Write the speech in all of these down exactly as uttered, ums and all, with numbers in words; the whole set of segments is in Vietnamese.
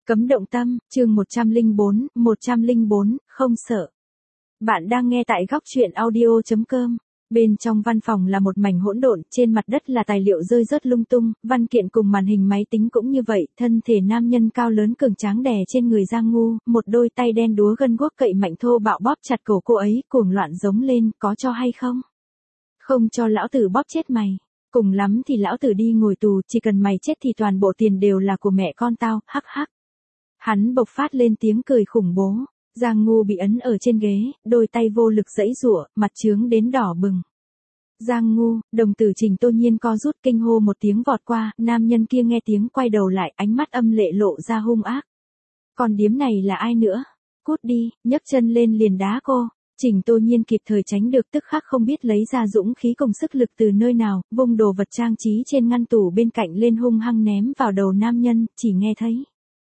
Cấm động tâm, chương một trăm lẻ bốn, một trăm lẻ bốn, không sợ. Bạn đang nghe tại góc truyện audio chấm com. Bên trong văn phòng là một mảnh hỗn độn, trên mặt đất là tài liệu rơi rớt lung tung, văn kiện cùng màn hình máy tính cũng như vậy, thân thể nam nhân cao lớn cường tráng đè trên người Giang Ngu, một đôi tay đen đúa gân guốc cậy mạnh thô bạo bóp chặt cổ cô ấy, cuồng loạn giống lên, có cho hay không? Không cho lão tử bóp chết mày. Cùng lắm thì lão tử đi ngồi tù, chỉ cần mày chết thì toàn bộ tiền đều là của mẹ con tao, hắc hắc. Hắn bộc phát lên tiếng cười khủng bố. Giang Ngu bị ấn ở trên ghế, đôi tay vô lực giãy giụa, mặt trướng đến đỏ bừng. Giang Ngu, đồng tử Trình Tô Nhiên co rút kinh hô một tiếng vọt qua, nam nhân kia nghe tiếng quay đầu lại, ánh mắt âm lệ lộ ra hung ác. Còn điếm này là ai nữa? Cút đi, nhấc chân lên liền đá cô. Trình Tô Nhiên kịp thời tránh được, tức khắc không biết lấy ra dũng khí cùng sức lực từ nơi nào, vung đồ vật trang trí trên ngăn tủ bên cạnh lên hung hăng ném vào đầu nam nhân, chỉ nghe thấy.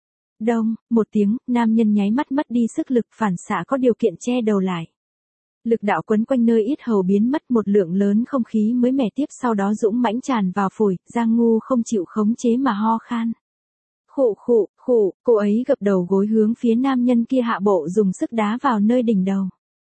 Đông, một tiếng, nam nhân nháy mắt mất đi sức lực, phản xạ có điều kiện che đầu lại. Lực đạo quấn quanh nơi yết hầu biến mất, một lượng lớn không khí mới mẻ tiếp sau đó dũng mãnh tràn vào phổi, Giang Ngu không chịu khống chế mà ho khan. Khụ khụ, khụ, cô ấy gập đầu gối hướng phía nam nhân kia hạ bộ dùng sức đá vào nơi đỉnh đầu.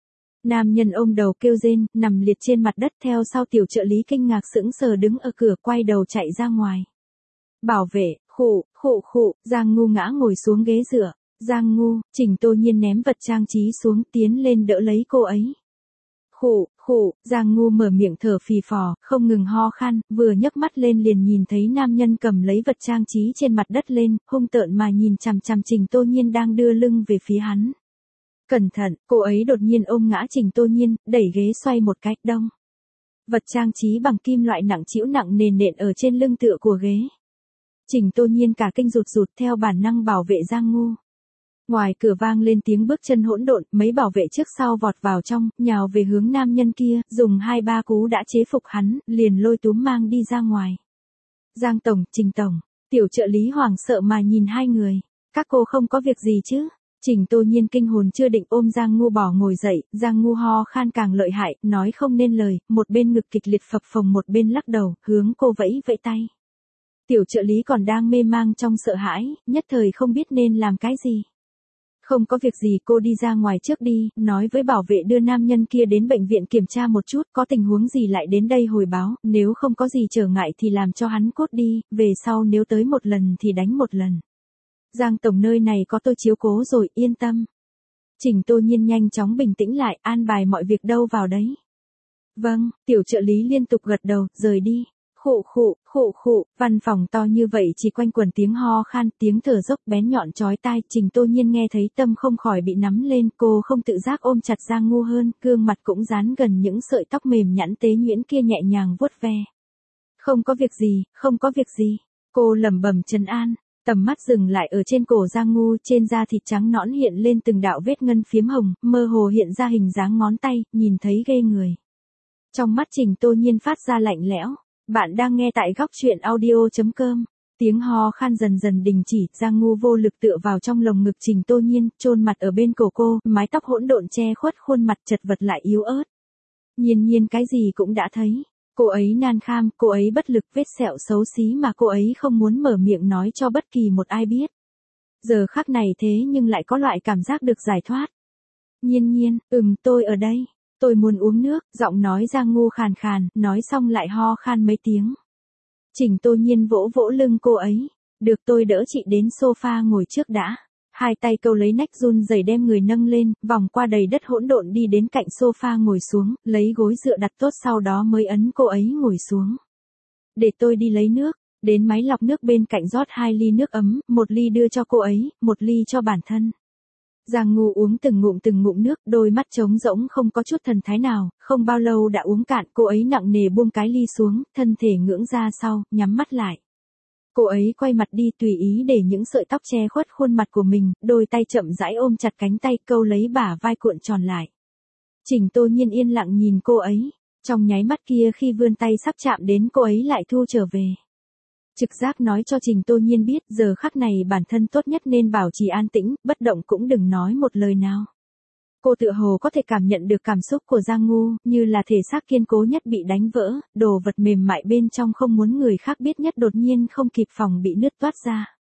Nam nhân ôm đầu kêu rên, nằm liệt trên mặt đất, theo sau tiểu trợ lý kinh ngạc sững sờ đứng ở cửa quay đầu chạy ra ngoài. Bảo vệ, khụ, khụ khụ, Giang Ngu ngã ngồi xuống ghế dựa. Giang Ngu, Trình Tô Nhiên ném vật trang trí xuống tiến lên đỡ lấy cô ấy. Khụ, khụ, Giang Ngu mở miệng thở phì phò, không ngừng ho khan, vừa nhấc mắt lên liền nhìn thấy nam nhân cầm lấy vật trang trí trên mặt đất lên, hung tợn mà nhìn chằm chằm Trình Tô Nhiên đang đưa lưng về phía hắn. Cẩn thận, cô ấy đột nhiên ôm ngã Trình Tô Nhiên, đẩy ghế xoay một cách đông. Vật trang trí bằng kim loại nặng trĩu nặng nề nện ở trên lưng tựa của ghế. Trình Tô Nhiên cả kinh rụt rụt theo bản năng bảo vệ Giang Ngu. Ngoài cửa vang lên tiếng bước chân hỗn độn, mấy bảo vệ trước sau vọt vào trong, nhào về hướng nam nhân kia, dùng hai ba cú đã chế phục hắn, liền lôi túm mang đi ra ngoài. Giang Tổng, Trình Tổng, tiểu trợ lý hoảng sợ mà nhìn hai người. Các cô không có việc gì chứ? Trình Tô Nhiên kinh hồn chưa định ôm Giang Ngu bỏ ngồi dậy, Giang Ngu ho khan càng lợi hại, nói không nên lời, một bên ngực kịch liệt phập phồng một bên lắc đầu, hướng cô vẫy vẫy tay. Tiểu trợ lý còn đang mê mang trong sợ hãi, nhất thời không biết nên làm cái gì. Không có việc gì, cô đi ra ngoài trước đi, nói với bảo vệ đưa nam nhân kia đến bệnh viện kiểm tra một chút, có tình huống gì lại đến đây hồi báo, nếu không có gì trở ngại thì làm cho hắn cốt đi, về sau nếu tới một lần thì đánh một lần. Giang Tổng, nơi này có tôi chiếu cố rồi, yên tâm. Trình Tô Nhiên nhanh chóng bình tĩnh lại, an bài mọi việc đâu vào đấy. Vâng, tiểu trợ lý liên tục gật đầu, rời đi. Khụ khụ, khụ khụ, văn phòng to như vậy chỉ quanh quẩn tiếng ho khan, tiếng thở dốc bén nhọn chói tai, Trình Tô Nhiên nghe thấy tâm không khỏi bị nắm lên, cô không tự giác ôm chặt Giang Ngu hơn, gương mặt cũng dán gần những sợi tóc mềm nhẵn tế nhuyễn kia nhẹ nhàng vuốt ve. Không có việc gì, không có việc gì, cô lẩm bẩm trấn an. Tầm mắt dừng lại ở trên cổ Giang Ngu, trên da thịt trắng nõn hiện lên từng đạo vết ngân phiếm hồng, mơ hồ hiện ra hình dáng ngón tay, nhìn thấy ghê người. Trong mắt Trình Tô Nhiên phát ra lạnh lẽo. Bạn đang nghe tại góc truyện audio chấm com. Tiếng ho khan dần dần đình chỉ, Giang Ngu vô lực tựa vào trong lồng ngực Trình Tô Nhiên, chôn mặt ở bên cổ cô, mái tóc hỗn độn che khuất khuôn mặt chật vật lại yếu ớt. Nhiên Nhiên cái gì cũng đã thấy. Cô ấy nan kham, cô ấy bất lực, vết sẹo xấu xí mà cô ấy không muốn mở miệng nói cho bất kỳ một ai biết. Giờ khắc này thế nhưng lại có loại cảm giác được giải thoát. Nhiên Nhiên, ừm tôi ở đây, tôi muốn uống nước, giọng nói Giang Ngu khàn khàn, nói xong lại ho khan mấy tiếng. Trình Tô Nhiên vỗ vỗ lưng cô ấy, được tôi đỡ chị đến sofa ngồi trước đã. Hai tay câu lấy nách run rẩy đem người nâng lên, vòng qua đầy đất hỗn độn đi đến cạnh sofa ngồi xuống, lấy gối dựa đặt tốt sau đó mới ấn cô ấy ngồi xuống. Để tôi đi lấy nước, đến máy lọc nước bên cạnh rót hai ly nước ấm, một ly đưa cho cô ấy, một ly cho bản thân. Giang Ngu uống từng ngụm từng ngụm nước, đôi mắt trống rỗng không có chút thần thái nào, không bao lâu đã uống cạn, cô ấy nặng nề buông cái ly xuống, thân thể ngưỡng ra sau, nhắm mắt lại. Cô ấy quay mặt đi tùy ý để những sợi tóc che khuất khuôn mặt của mình, đôi tay chậm rãi ôm chặt cánh tay câu lấy bả vai cuộn tròn lại. Trình Tô Nhiên yên lặng nhìn cô ấy, trong nháy mắt kia khi vươn tay sắp chạm đến cô ấy lại thu trở về. Trực giác nói cho Trình Tô Nhiên biết giờ khắc này bản thân tốt nhất nên bảo trì an tĩnh, bất động cũng đừng nói một lời nào. Cô tựa hồ có thể cảm nhận được cảm xúc của Giang Ngu, như là thể xác kiên cố nhất bị đánh vỡ, đồ vật mềm mại bên trong không muốn người khác biết nhất đột nhiên không kịp phòng bị nứt toát ra.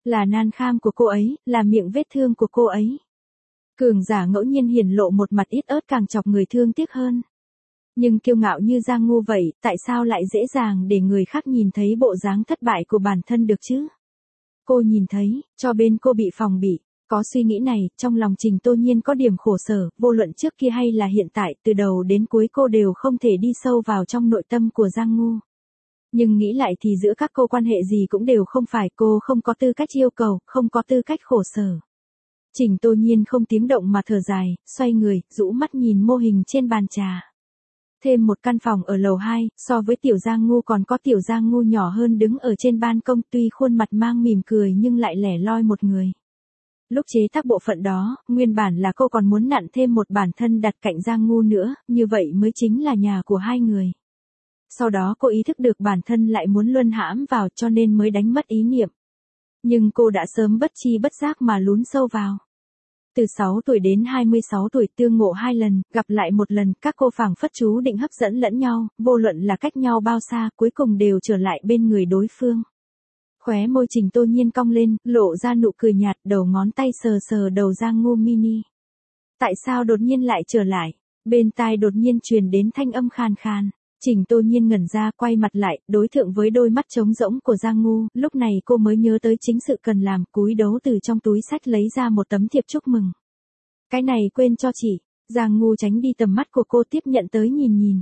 Là nan kham của cô ấy, là miệng vết thương của cô ấy. Cường giả ngẫu nhiên hiển lộ một mặt ít ớt càng chọc người thương tiếc hơn. Nhưng kiêu ngạo như Giang Ngu vậy, tại sao lại dễ dàng để người khác nhìn thấy bộ dáng thất bại của bản thân được chứ? Cô nhìn thấy, cho bên cô bị phòng bị. Có suy nghĩ này, trong lòng Trình Tô Nhiên có điểm khổ sở, vô luận trước kia hay là hiện tại, từ đầu đến cuối cô đều không thể đi sâu vào trong nội tâm của Giang Ngu. Nhưng nghĩ lại thì giữa các cô quan hệ gì cũng đều không phải, cô không có tư cách yêu cầu, không có tư cách khổ sở. Trình Tô Nhiên không tiếng động mà thở dài, xoay người, rũ mắt nhìn mô hình trên bàn trà. Thêm một căn phòng ở lầu hai, so với tiểu Giang Ngu còn có tiểu Giang Ngu nhỏ hơn đứng ở trên ban công, tuy khuôn mặt mang mỉm cười nhưng lại lẻ loi một người. Lúc chế tác bộ phận đó, nguyên bản là cô còn muốn nặn thêm một bản thân đặt cạnh Giang Ngu nữa, như vậy mới chính là nhà của hai người. Sau đó cô ý thức được bản thân lại muốn luân hãm vào cho nên mới đánh mất ý niệm. Nhưng cô đã sớm bất chi bất giác mà lún sâu vào. Từ sáu tuổi đến hai mươi sáu tuổi tương ngộ hai lần, gặp lại một lần, các cô phảng phất chú định hấp dẫn lẫn nhau, vô luận là cách nhau bao xa, cuối cùng đều trở lại bên người đối phương. Khóe môi Trình Tô Nhiên cong lên, lộ ra nụ cười nhạt, đầu ngón tay sờ sờ đầu Giang Ngu mini. Tại sao đột nhiên lại trở lại? Bên tai đột nhiên truyền đến thanh âm khàn khàn. Trình Tô Nhiên ngẩn ra, quay mặt lại, đối thượng với đôi mắt trống rỗng của Giang Ngu, lúc này cô mới nhớ tới chính sự cần làm, cúi đấu từ trong túi xách lấy ra một tấm thiệp chúc mừng. Cái này quên cho chị. Giang Ngu tránh đi tầm mắt của cô, tiếp nhận tới nhìn nhìn.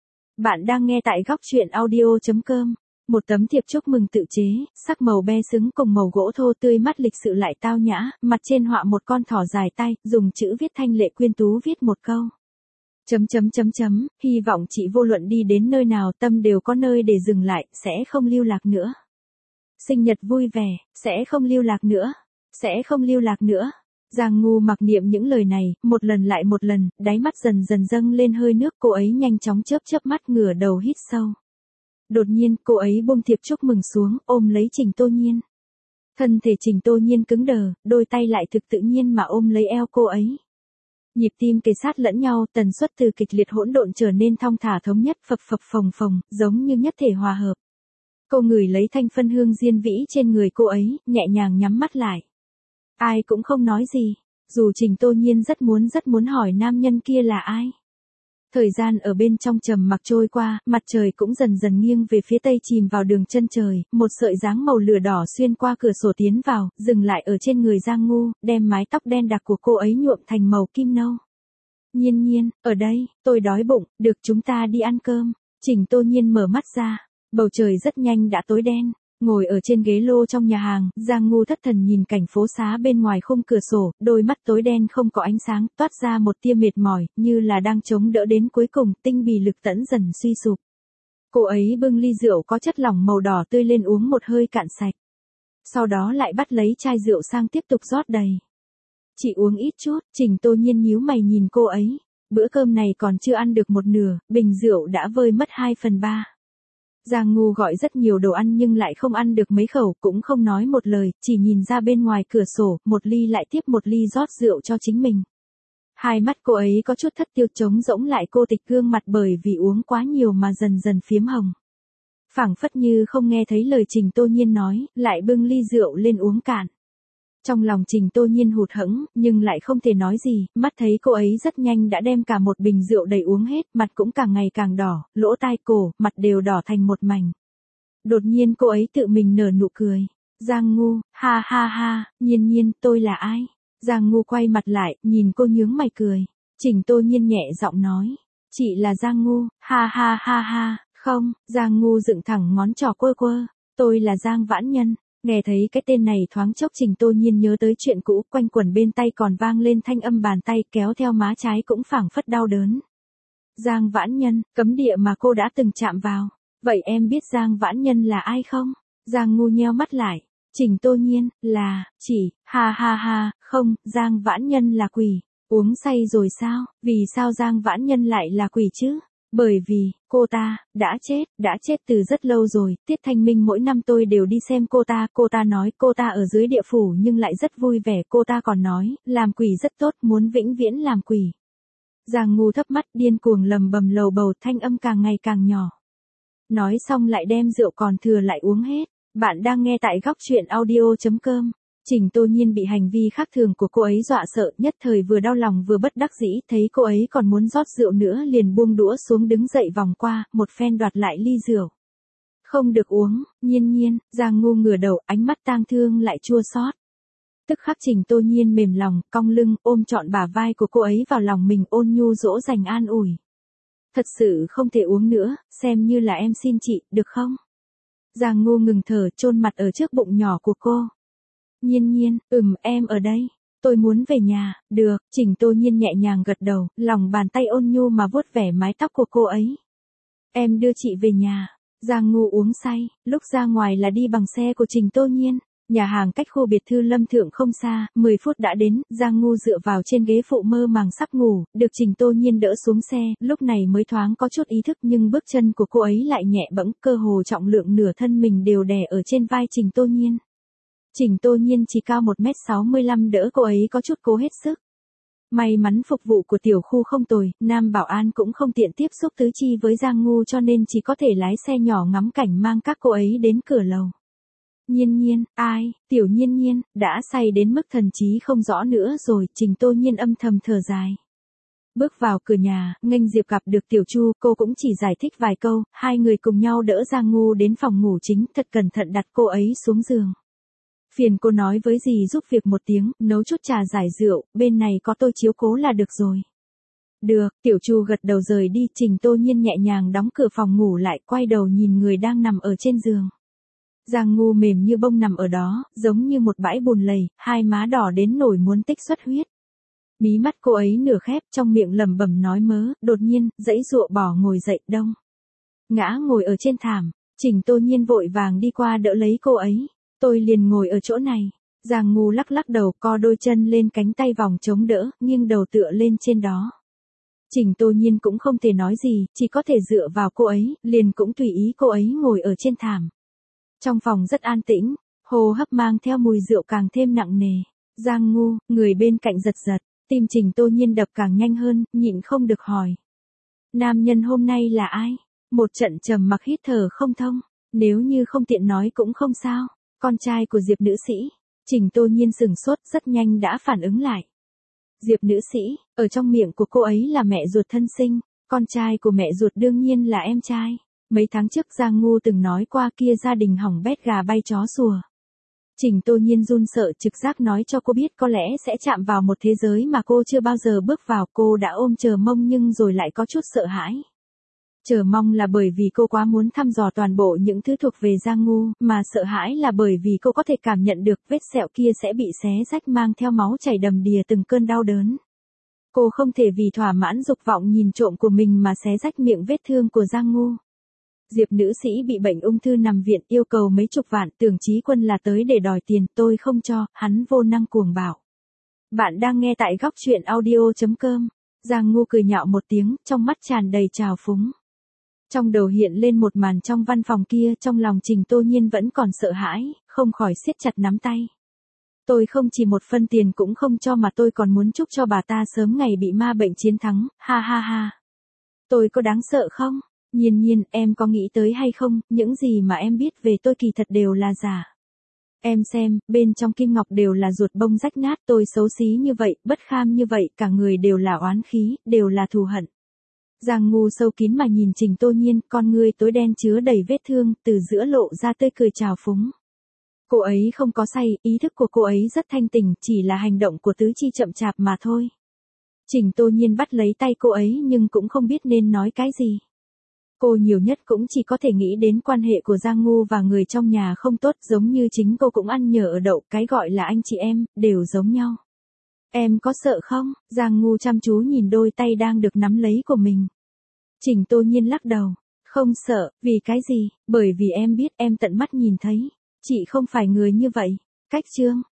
Bạn đang nghe tại góc truyện audio chấm com. Một tấm thiệp chúc mừng tự chế, sắc màu be xứng cùng màu gỗ thô tươi mắt lịch sự lại tao nhã, mặt trên họa một con thỏ dài tay, dùng chữ viết thanh lệ quyên tú viết một câu. Chấm chấm chấm chấm, hy vọng chị vô luận đi đến nơi nào tâm đều có nơi để dừng lại, sẽ không lưu lạc nữa. Sinh nhật vui vẻ, sẽ không lưu lạc nữa, sẽ không lưu lạc nữa. Giang Ngu mặc niệm những lời này, một lần lại một lần, đáy mắt dần dần dâng lên hơi nước, cô ấy nhanh chóng chớp chớp mắt ngửa đầu hít sâu. Đột nhiên, cô ấy buông thiệp chúc mừng xuống, ôm lấy Trình Tô Nhiên. Thân thể Trình Tô Nhiên cứng đờ, đôi tay lại thực tự nhiên mà ôm lấy eo cô ấy. Nhịp tim kề sát lẫn nhau, tần suất từ kịch liệt hỗn độn trở nên thong thả thống nhất, phập phập phồng phồng, giống như nhất thể hòa hợp. Cô ngửi lấy thanh phân hương diên vĩ trên người cô ấy, nhẹ nhàng nhắm mắt lại. Ai cũng không nói gì, dù Trình Tô Nhiên rất muốn rất muốn hỏi nam nhân kia là ai. Thời gian ở bên trong trầm mặc trôi qua, mặt trời cũng dần dần nghiêng về phía tây chìm vào đường chân trời, một sợi dáng màu lửa đỏ xuyên qua cửa sổ tiến vào, dừng lại ở trên người Giang Ngu, đem mái tóc đen đặc của cô ấy nhuộm thành màu kim nâu. Nhiên Nhiên, ở đây, tôi đói bụng, được chúng ta đi ăn cơm. Trình Tô Nhiên mở mắt ra, bầu trời rất nhanh đã tối đen. Ngồi ở trên ghế lô trong nhà hàng, Giang Ngu thất thần nhìn cảnh phố xá bên ngoài khung cửa sổ, đôi mắt tối đen không có ánh sáng, toát ra một tia mệt mỏi, như là đang chống đỡ đến cuối cùng, tinh bì lực tẫn dần suy sụp. Cô ấy bưng ly rượu có chất lỏng màu đỏ tươi lên uống một hơi cạn sạch. Sau đó lại bắt lấy chai rượu sang tiếp tục rót đầy. Chị uống ít chút, Trình Tô Nhiên nhíu mày nhìn cô ấy. Bữa cơm này còn chưa ăn được một nửa, bình rượu đã vơi mất hai phần ba. Giang Ngu gọi rất nhiều đồ ăn nhưng lại không ăn được mấy khẩu, cũng không nói một lời, chỉ nhìn ra bên ngoài cửa sổ, một ly lại tiếp một ly rót rượu cho chính mình. Hai mắt cô ấy có chút thất tiêu, trống rỗng lại, cô tịch gương mặt bởi vì uống quá nhiều mà dần dần phiếm hồng. Phảng phất như không nghe thấy lời Trình Tô Nhiên nói, lại bưng ly rượu lên uống cạn. Trong lòng Trình Tô Nhiên hụt hẫng, nhưng lại không thể nói gì, mắt thấy cô ấy rất nhanh đã đem cả một bình rượu đầy uống hết, mặt cũng càng ngày càng đỏ, lỗ tai cổ, mặt đều đỏ thành một mảnh. Đột nhiên cô ấy tự mình nở nụ cười. Giang Ngu, ha ha ha, Nhiên Nhiên, tôi là ai? Giang Ngu quay mặt lại, nhìn cô nhướng mày cười. Trình Tô Nhiên nhẹ giọng nói, chị là Giang Ngu, ha ha ha ha, không, Giang Ngu dựng thẳng ngón trỏ quơ quơ, tôi là Giang Vãn Nhân. Nghe thấy cái tên này thoáng chốc Trình Tô Nhiên nhớ tới chuyện cũ, quanh quẩn bên tay còn vang lên thanh âm bàn tay kéo theo má trái cũng phảng phất đau đớn. Giang Vãn Nhân, cấm địa mà cô đã từng chạm vào. Vậy em biết Giang Vãn Nhân là ai không? Giang Ngu nheo mắt lại. Trình Tô Nhiên, là, chỉ, ha ha ha, không, Giang Vãn Nhân là quỷ. Uống say rồi sao? Vì sao Giang Vãn Nhân lại là quỷ chứ? Bởi vì, cô ta, đã chết, đã chết từ rất lâu rồi, Tiết Thanh Minh mỗi năm tôi đều đi xem cô ta, cô ta nói cô ta ở dưới địa phủ nhưng lại rất vui vẻ, cô ta còn nói, làm quỷ rất tốt, muốn vĩnh viễn làm quỷ. Giang Ngu thấp mắt điên cuồng lầm bầm lầu bầu, thanh âm càng ngày càng nhỏ. Nói xong lại đem rượu còn thừa lại uống hết, Bạn đang nghe tại góc chuyện audio chấm com. Trình Tô Nhiên bị hành vi khác thường của cô ấy dọa sợ, nhất thời vừa đau lòng vừa bất đắc dĩ, thấy cô ấy còn muốn rót rượu nữa liền buông đũa xuống đứng dậy vòng qua, một phen đoạt lại ly rượu. Không được uống, Nhiên Nhiên, Giang Ngu ngửa đầu, ánh mắt tang thương lại chua xót. Tức khắc Trình Tô Nhiên mềm lòng, cong lưng, ôm trọn bả vai của cô ấy vào lòng mình, ôn nhu dỗ dành an ủi. Thật sự không thể uống nữa, xem như là em xin chị, được không? Giang Ngu ngừng thở, chôn mặt ở trước bụng nhỏ của cô. Nhiên Nhiên, ừm, em ở đây. Tôi muốn về nhà. Được. Trình Tô Nhiên nhẹ nhàng gật đầu, lòng bàn tay ôn nhu mà vuốt vẻ mái tóc của cô ấy. Em đưa chị về nhà. Giang Ngu uống say, lúc ra ngoài là đi bằng xe của Trình Tô Nhiên. Nhà hàng cách khu biệt thự Lâm Thượng không xa, mười phút đã đến, Giang Ngu dựa vào trên ghế phụ mơ màng sắp ngủ, được Trình Tô Nhiên đỡ xuống xe, lúc này mới thoáng có chút ý thức nhưng bước chân của cô ấy lại nhẹ bẫng, cơ hồ trọng lượng nửa thân mình đều đè ở trên vai Trình Tô Nhiên. Trình Tô Nhiên chỉ cao một mét sáu mươi lăm đỡ cô ấy có chút cố hết sức. May mắn phục vụ của tiểu khu không tồi, nam bảo an cũng không tiện tiếp xúc tứ chi với Giang Ngu cho nên chỉ có thể lái xe nhỏ ngắm cảnh mang các cô ấy đến cửa lầu. Nhiên Nhiên, ai, tiểu Nhiên Nhiên, đã say đến mức thần trí không rõ nữa rồi, Trình Tô Nhiên âm thầm thở dài. Bước vào cửa nhà, nghênh Diệp gặp được Tiểu Chu, cô cũng chỉ giải thích vài câu, hai người cùng nhau đỡ Giang Ngu đến phòng ngủ chính, thật cẩn thận đặt cô ấy xuống giường. Phiền cô nói với dì giúp việc một tiếng, nấu chút trà giải rượu, bên này có tôi chiếu cố là được rồi. Được, Tiểu Chu gật đầu rời đi, Trình Tô Nhiên nhẹ nhàng đóng cửa phòng ngủ lại, quay đầu nhìn người đang nằm ở trên giường. Giang Ngu mềm như bông nằm ở đó, giống như một bãi bùn lầy, hai má đỏ đến nổi muốn tích xuất huyết. Mí mắt cô ấy nửa khép, trong miệng lẩm bẩm nói mớ, đột nhiên, dãy dụa bỏ ngồi dậy, đông. Ngã ngồi ở trên thảm, Trình Tô Nhiên vội vàng đi qua đỡ lấy cô ấy. Tôi liền ngồi ở chỗ này. Giang Ngu lắc lắc đầu, co đôi chân lên cánh tay vòng chống đỡ, nghiêng đầu tựa lên trên đó. Trình Tô Nhiên cũng không thể nói gì, chỉ có thể dựa vào cô ấy, liền cũng tùy ý cô ấy ngồi ở trên thảm. Trong phòng rất an tĩnh, hô hấp mang theo mùi rượu càng thêm nặng nề. Giang Ngu, người bên cạnh giật giật, tim Trình Tô Nhiên đập càng nhanh hơn, nhịn không được hỏi. Nam nhân hôm nay là ai? Một trận trầm mặc hít thở không thông, nếu như không tiện nói cũng không sao. Con trai của Diệp nữ sĩ. Trình Tô Nhiên sừng sốt, rất nhanh đã phản ứng lại. Diệp nữ sĩ, ở trong miệng của cô ấy là mẹ ruột thân sinh, con trai của mẹ ruột đương nhiên là em trai. Mấy tháng trước Giang Ngu từng nói qua kia gia đình hỏng bét gà bay chó sủa. Trình Tô Nhiên run sợ, trực giác nói cho cô biết có lẽ sẽ chạm vào một thế giới mà cô chưa bao giờ bước vào, cô đã ôm chờ mong nhưng rồi lại có chút sợ hãi. Chờ mong là bởi vì cô quá muốn thăm dò toàn bộ những thứ thuộc về Giang Ngu, mà sợ hãi là bởi vì cô có thể cảm nhận được vết sẹo kia sẽ bị xé rách mang theo máu chảy đầm đìa từng cơn đau đớn. Cô không thể vì thỏa mãn dục vọng nhìn trộm của mình mà xé rách miệng vết thương của Giang Ngu. Diệp nữ sĩ bị bệnh ung thư nằm viện, yêu cầu mấy chục vạn, Tưởng Chí Quân là tới để đòi tiền, tôi không cho, hắn vô năng cuồng bạo. Bạn đang nghe tại góc chuyện audio chấm com. Giang Ngu cười nhạo một tiếng, trong mắt tràn đầy trào phúng. Trong đầu hiện lên một màn trong văn phòng kia, trong lòng Trình Tô Nhiên vẫn còn sợ hãi, không khỏi siết chặt nắm tay. Tôi không chỉ một phân tiền cũng không cho mà tôi còn muốn chúc cho bà ta sớm ngày bị ma bệnh chiến thắng, ha ha ha. Tôi có đáng sợ không? Nhiên Nhiên, em có nghĩ tới hay không, những gì mà em biết về tôi kỳ thật đều là giả. Em xem, bên trong kim ngọc đều là ruột bông rách nát, tôi xấu xí như vậy, bất kham như vậy, cả người đều là oán khí, đều là thù hận. Giang Ngu sâu kín mà nhìn Trình Tô Nhiên, con ngươi tối đen chứa đầy vết thương, từ giữa lộ ra tươi cười trào phúng. Cô ấy không có say, ý thức của cô ấy rất thanh tỉnh, chỉ là hành động của tứ chi chậm chạp mà thôi. Trình Tô Nhiên bắt lấy tay cô ấy nhưng cũng không biết nên nói cái gì. Cô nhiều nhất cũng chỉ có thể nghĩ đến quan hệ của Giang Ngu và người trong nhà không tốt, giống như chính cô cũng ăn nhờ ở đậu, cái gọi là anh chị em, đều giống nhau. Em có sợ không? Giang Ngu chăm chú nhìn đôi tay đang được nắm lấy của mình. Trình Tô Nhiên lắc đầu. Không sợ, vì cái gì? Bởi vì em biết, em tận mắt nhìn thấy. Chị không phải người như vậy. Cách chương.